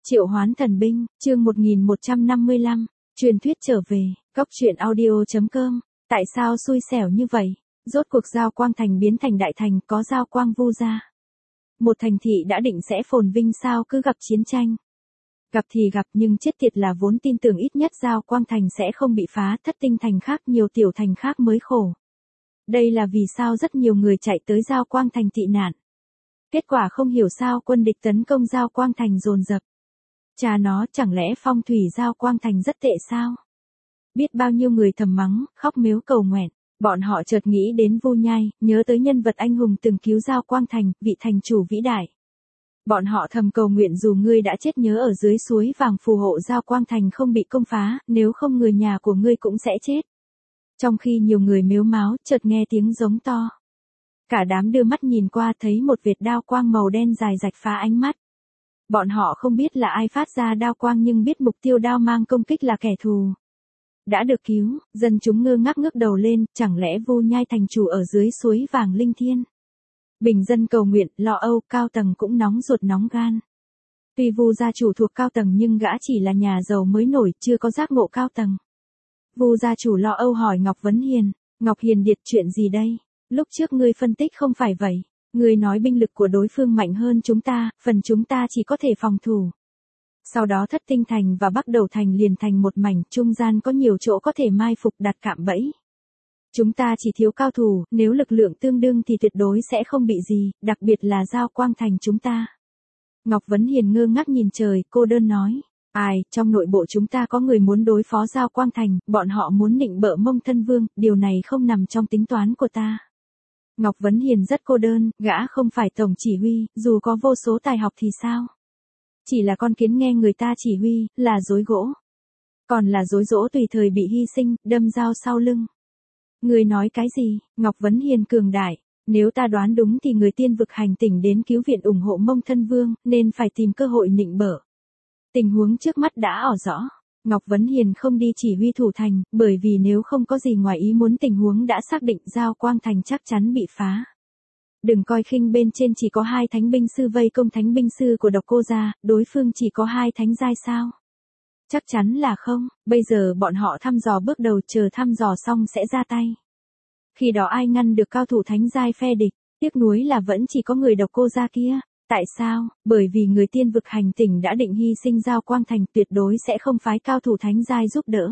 Triệu Hoán Thần Binh, chương 1155, truyền thuyết trở về, Cốc truyện audio.com, tại sao xui xẻo như vậy? Rốt cuộc Giao Quang Thành biến thành đại thành, có Giao Quang Vu gia. Một thành thị đã định sẽ phồn vinh sao cứ gặp chiến tranh. Gặp thì gặp nhưng chết tiệt là vốn tin tưởng ít nhất Giao Quang Thành sẽ không bị phá, Thất Tinh Thành khác nhiều tiểu thành khác mới khổ. Đây là vì sao rất nhiều người chạy tới Giao Quang Thành tị nạn. Kết quả không hiểu sao quân địch tấn công Giao Quang Thành dồn dập. Cha nó, chẳng lẽ phong thủy Giao Quang Thành rất tệ sao? Biết bao nhiêu người thầm mắng, khóc mếu cầu nguyện. Bọn họ chợt nghĩ đến Vu Nhai, nhớ tới nhân vật anh hùng từng cứu Giao Quang Thành, vị thành chủ vĩ đại. Bọn họ thầm cầu nguyện dù ngươi đã chết nhớ ở dưới suối vàng phù hộ Giao Quang Thành không bị công phá, nếu không người nhà của ngươi cũng sẽ chết. Trong khi nhiều người mếu máo, chợt nghe tiếng giống to. Cả đám đưa mắt nhìn qua thấy một vệt đao quang màu đen dài rạch phá ánh mắt. Bọn họ không biết là ai phát ra đao quang nhưng biết mục tiêu đao mang công kích là kẻ thù. Đã được cứu, dân chúng ngơ ngác ngước đầu lên, chẳng lẽ Vu Nhai thành chủ ở dưới suối vàng linh thiên. Bình dân cầu nguyện, lo âu, cao tầng cũng nóng ruột nóng gan. Tuy Vu gia chủ thuộc cao tầng nhưng gã chỉ là nhà giàu mới nổi, chưa có giác ngộ cao tầng. Vu gia chủ lo âu hỏi Ngọc Vấn Hiền, Ngọc Hiền Điệt chuyện gì đây? Lúc trước ngươi phân tích không phải vậy. Ngươi nói binh lực của đối phương mạnh hơn chúng ta, phần chúng ta chỉ có thể phòng thủ. Sau đó Thất Tinh Thành và Bắc Đầu Thành liền thành một mảnh, trung gian có nhiều chỗ có thể mai phục đặt cạm bẫy. Chúng ta chỉ thiếu cao thủ, nếu lực lượng tương đương thì tuyệt đối sẽ không bị gì, đặc biệt là Giao Quang Thành chúng ta. Ngọc Vấn Hiền ngơ ngác nhìn trời, cô đơn nói. Ai, trong nội bộ chúng ta có người muốn đối phó Giao Quang Thành, bọn họ muốn nịnh bợ Mông Thân Vương, điều này không nằm trong tính toán của ta. Ngọc Vấn Hiền rất cô đơn, gã không phải tổng chỉ huy, dù có vô số tài học thì sao? Chỉ là con kiến nghe người ta chỉ huy, là dối gỗ. Còn là dối dỗ tùy thời bị hy sinh, đâm dao sau lưng. Người nói cái gì? Ngọc Vấn Hiền cường đại. Nếu ta đoán đúng thì người tiên vực hành tỉnh đến cứu viện ủng hộ Mông Thân Vương, nên phải tìm cơ hội nịnh bợ. Tình huống trước mắt đã ỏ rõ. Ngọc Vấn Hiền không đi chỉ huy thủ thành, bởi vì nếu không có gì ngoài ý muốn tình huống đã xác định Giao Quang Thành chắc chắn bị phá. Đừng coi khinh bên trên chỉ có 2 thánh binh sư vây công thánh binh sư của Độc Cô gia, đối phương chỉ có 2 thánh giai sao? Chắc chắn là không, bây giờ bọn họ thăm dò bước đầu chờ thăm dò xong sẽ ra tay. Khi đó ai ngăn được cao thủ thánh giai phe địch, tiếc nuối là vẫn chỉ có người Độc Cô gia kia. Tại sao? Bởi vì người tiên vực hành tỉnh đã định hy sinh Giao Quang Thành tuyệt đối sẽ không phái cao thủ thánh giai giúp đỡ.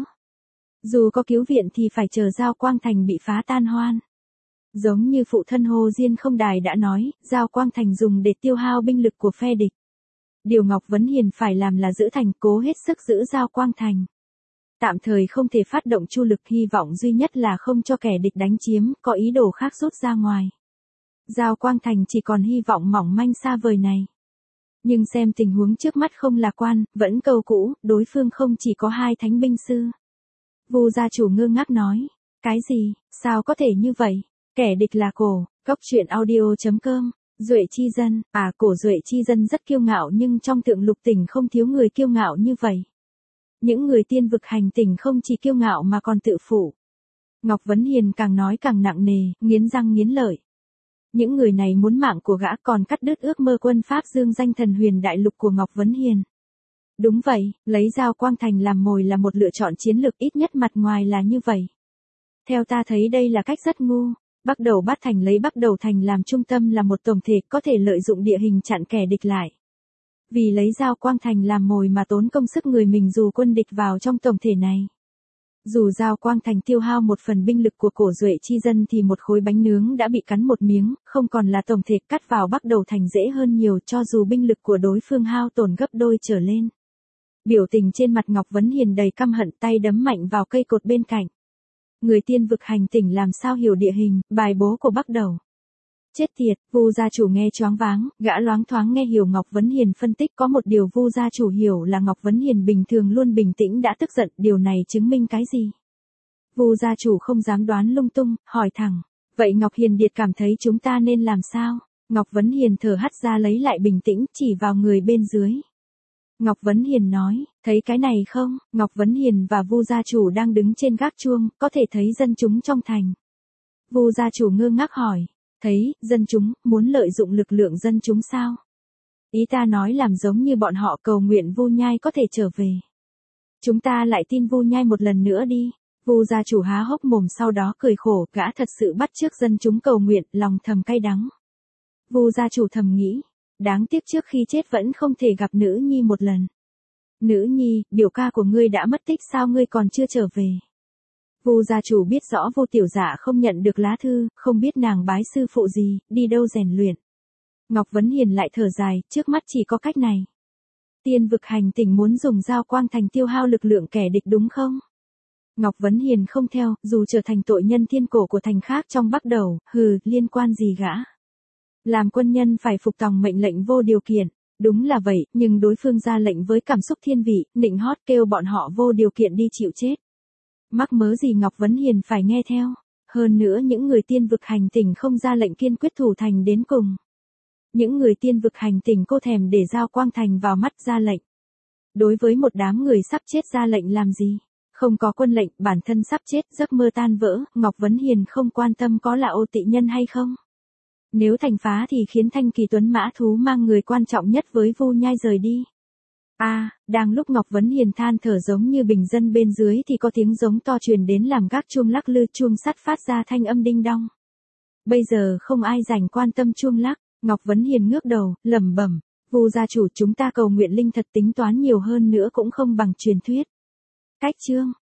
Dù có cứu viện thì phải chờ Giao Quang Thành bị phá tan hoan. Giống như phụ thân Hồ Diên Không Đài đã nói, Giao Quang Thành dùng để tiêu hao binh lực của phe địch. Điều Ngọc Vấn Hiền phải làm là giữ thành, cố hết sức giữ Giao Quang Thành. Tạm thời không thể phát động chu lực, hy vọng duy nhất là không cho kẻ địch đánh chiếm, có ý đồ khác rút ra ngoài. Giao Quang Thành chỉ còn hy vọng mỏng manh xa vời này. Nhưng xem tình huống trước mắt không lạc quan, vẫn câu cũ, đối phương không chỉ có 2 thánh binh sư. Vu gia chủ ngơ ngác nói, cái gì, sao có thể như vậy? Kẻ địch là cổ, Cốc truyện audio.com, Duệ Chi Dân, cổ Duệ Chi Dân rất kiêu ngạo nhưng trong Thượng Lục tỉnh không thiếu người kiêu ngạo như vậy. Những người tiên vực hành tỉnh không chỉ kiêu ngạo mà còn tự phụ. Ngọc Vấn Hiền càng nói càng nặng nề, nghiến răng nghiến lợi. Những người này muốn mạng của gã còn cắt đứt ước mơ quân Pháp dương danh thần huyền đại lục của Ngọc Vấn Hiền. Đúng vậy, lấy Giao Quang Thành làm mồi là một lựa chọn chiến lược, ít nhất mặt ngoài là như vậy. Theo ta thấy đây là cách rất ngu. Bắc Đầu Bát Thành lấy Bắc Đầu Thành làm trung tâm là một tổng thể có thể lợi dụng địa hình chặn kẻ địch lại. Vì lấy Giao Quang Thành làm mồi mà tốn công sức người mình dù quân địch vào trong tổng thể này. Dù Giao Quang Thành tiêu hao một phần binh lực của cổ Duệ Chi Dân thì một khối bánh nướng đã bị cắn một miếng, không còn là tổng thể, cắt vào Bắc Đầu Thành dễ hơn nhiều cho dù binh lực của đối phương hao tổn gấp đôi trở lên. Biểu tình trên mặt Ngọc Vấn Hiền đầy căm hận, tay đấm mạnh vào cây cột bên cạnh. Người tiên vực hành tỉnh làm sao hiểu địa hình, bài bố của Bắc Đầu. Chết tiệt, Vu gia chủ nghe choáng váng, gã loáng thoáng nghe hiểu Ngọc Vấn Hiền phân tích, có một điều Vu gia chủ hiểu là Ngọc Vấn Hiền bình thường luôn bình tĩnh đã tức giận, điều này chứng minh cái gì? Vu gia chủ không dám đoán lung tung, hỏi thẳng, vậy Ngọc Hiền Điệt cảm thấy chúng ta nên làm sao? Ngọc Vấn Hiền thở hắt ra lấy lại bình tĩnh, chỉ vào người bên dưới. Ngọc Vấn Hiền nói, thấy cái này không? Ngọc Vấn Hiền và Vu gia chủ đang đứng trên gác chuông, có thể thấy dân chúng trong thành. Vu gia chủ ngơ ngác hỏi, thấy, dân chúng, muốn lợi dụng lực lượng dân chúng sao? Ý ta nói làm giống như bọn họ cầu nguyện Vu Nhai có thể trở về. Chúng ta lại tin Vu Nhai một lần nữa đi. Vu gia chủ há hốc mồm sau đó cười khổ, gã thật sự bắt chước dân chúng cầu nguyện, lòng thầm cay đắng. Vu gia chủ thầm nghĩ, đáng tiếc trước khi chết vẫn không thể gặp nữ nhi một lần. Nữ nhi, biểu ca của ngươi đã mất tích sao ngươi còn chưa trở về? Vu gia chủ biết rõ Vu tiểu dạ không nhận được lá thư, không biết nàng bái sư phụ gì, đi đâu rèn luyện. Ngọc Vấn Hiền lại thở dài, trước mắt chỉ có cách này. Tiên vực hành tỉnh muốn dùng Giao Quang Thành tiêu hao lực lượng kẻ địch đúng không? Ngọc Vấn Hiền không theo, dù trở thành tội nhân thiên cổ của thành khác trong Bắc Đầu, liên quan gì gã? Làm quân nhân phải phục tòng mệnh lệnh vô điều kiện. Đúng là vậy, nhưng đối phương ra lệnh với cảm xúc thiên vị, nịnh hót kêu bọn họ vô điều kiện đi chịu chết. Mắc mớ gì Ngọc Vấn Hiền phải nghe theo. Hơn nữa những người tiên vực hành tỉnh không ra lệnh kiên quyết thủ thành đến cùng. Những người tiên vực hành tỉnh cô thèm để Giao Quang Thành vào mắt ra lệnh. Đối với một đám người sắp chết ra lệnh làm gì? Không có quân lệnh, bản thân sắp chết, giấc mơ tan vỡ, Ngọc Vấn Hiền không quan tâm có là ô tị nhân hay không. Nếu thành phá thì khiến Thanh Kỳ Tuấn mã thú mang người quan trọng nhất với Vu Nhai rời đi. Đang lúc Ngọc Vấn Hiền than thở giống như bình dân bên dưới thì có tiếng giống to truyền đến làm gác chuông lắc lư, chuông sắt phát ra thanh âm đinh đong. Bây giờ không ai rảnh quan tâm chuông lắc, Ngọc Vấn Hiền ngước đầu, lẩm bẩm, Vu gia chủ chúng ta cầu nguyện linh thật tính toán nhiều hơn nữa cũng không bằng truyền thuyết. Cách chương